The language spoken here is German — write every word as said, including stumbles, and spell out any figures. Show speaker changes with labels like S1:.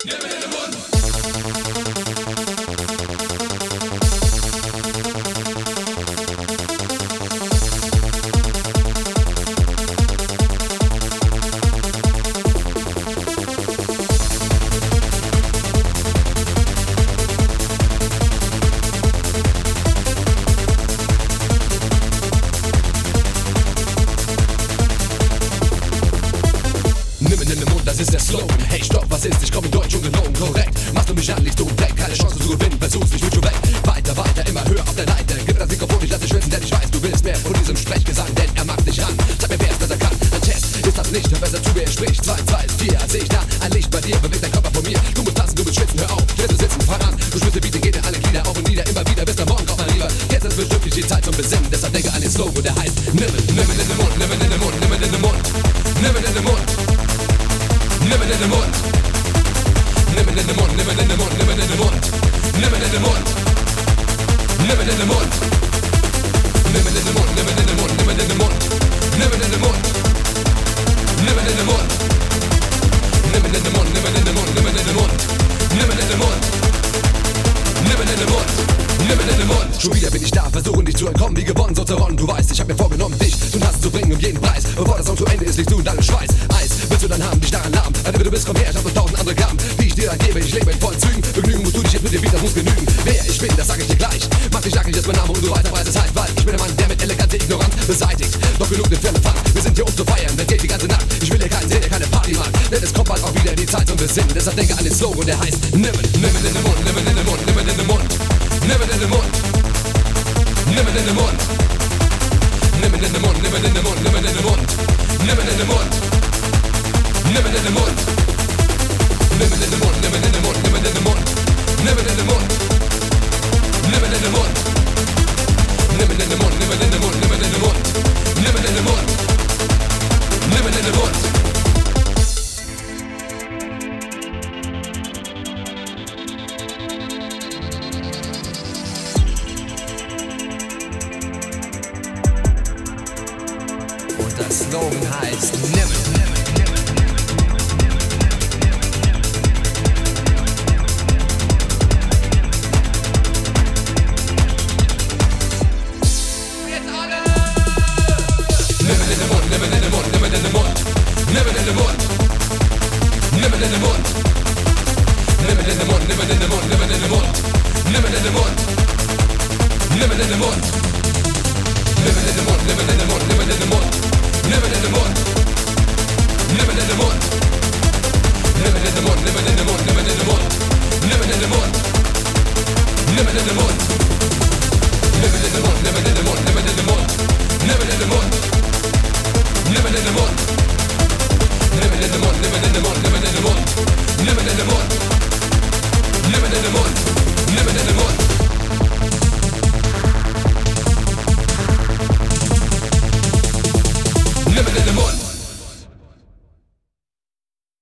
S1: Das ist der Slogan. Hey, stopp, was ist? Ich komme in Deutsch ungelogen, korrekt. Machst du mich an, liegst du weg. Keine Chance zu gewinnen, versuchst mich, schon weg. Weiter, weiter, immer höher auf der Leiter. Gib das Mikrofon, ich lass dich schwitzen, denn ich weiß, du willst mehr von diesem Sprechgesang, denn er macht dich an. Sag mir, wer ist das, er kann. Ein Test ist das nicht, hör besser zu, wer er spricht. Zwei, zwei, vier, seh ich da ein Licht bei dir, bewegt dein Körper von mir. Du musst tanzen, du musst schwitzen, hör auf. Stell du sitzen, fang an. Du spürst die Biete, geht dir alle Glieder auf und nieder. Immer wieder, bis der Morgen kommt, mein Lieber. Jetzt ist bestimmt nicht die Zeit zum Besinnen. Deshalb denke an den Slogan, der heißt: Nimm es, nimm es in den Mund, nimm es in den Mund, nimm es in den Mund. Nimm es in den Mund. Nimm es in den Mund. Nimm es in den Mund, nimm es in den Mund, nimm es in den Mund. Nimm es in den Mund. Nimm es in den Mund. Nimm es in den Mund, nimm es in den Mund, nimm es in den Mund. Nimm es in den Mund. Nimm es in den Mund. Nimm es in den Mund, nimm es in den Mund, nimm es in den Mund. Nimm es in den Mund. Nimm es in den Mund. Nimm es in den Mund. Schon wieder bin ich da, versuchen dich zu entkommen, wie gewonnen, so zerronnen. Du weißt, ich hab mir vorgenommen, dich zum Tanzen zu bringen um jeden Preis. Bevor das Song zu Ende ist, liegst du in deinem Schweiß. Eis willst du dann haben, dich daran lahm. Wenn du bist, komm her, ich hab noch tausend andere Gaben, die ich dir dann gebe. Ich lebe in vollen Zügen. Begnügen musst du dich jetzt mit dem Beat, das muss genügen. Wer ich bin, das sag ich dir gleich. Mach dich nackig, das ist mein Name und du weißt, aber es ist halt, weil ich bin der Mann, der mit Eleganz ignorant beseitigt. Doch genug den Firlefanz, wir sind hier um zu feiern, das geht die ganze Nacht. Ich will hier keinen sehen, der keine Party macht, denn es kommt bald auch wieder die Zeit zum Besinnen. Deshalb denke an den Slogan, der heißt: Nimm es, nimm es in den Mund, nimm es in den Mund, nimm es in den Mund. Nimm es in den Mund. Nimm es in den Mund. Nimm es in den Mund, nimm es in den Mund, nimm es in den Mund. Nimm es in den Mund. Nimm es in den Mund. Nimm es in den Mund, nimm es in den Mund, nimm es in den Mund. Nimm es in den Mund. Nimm es in den Mund. Nimm es in den Mund, nimm es in den Mund, nimm es in den Mund. Nimm es in den Mund. Nimm es in den Mund. Und das Slogan heißt: Nimm es. Nimm it in the mud.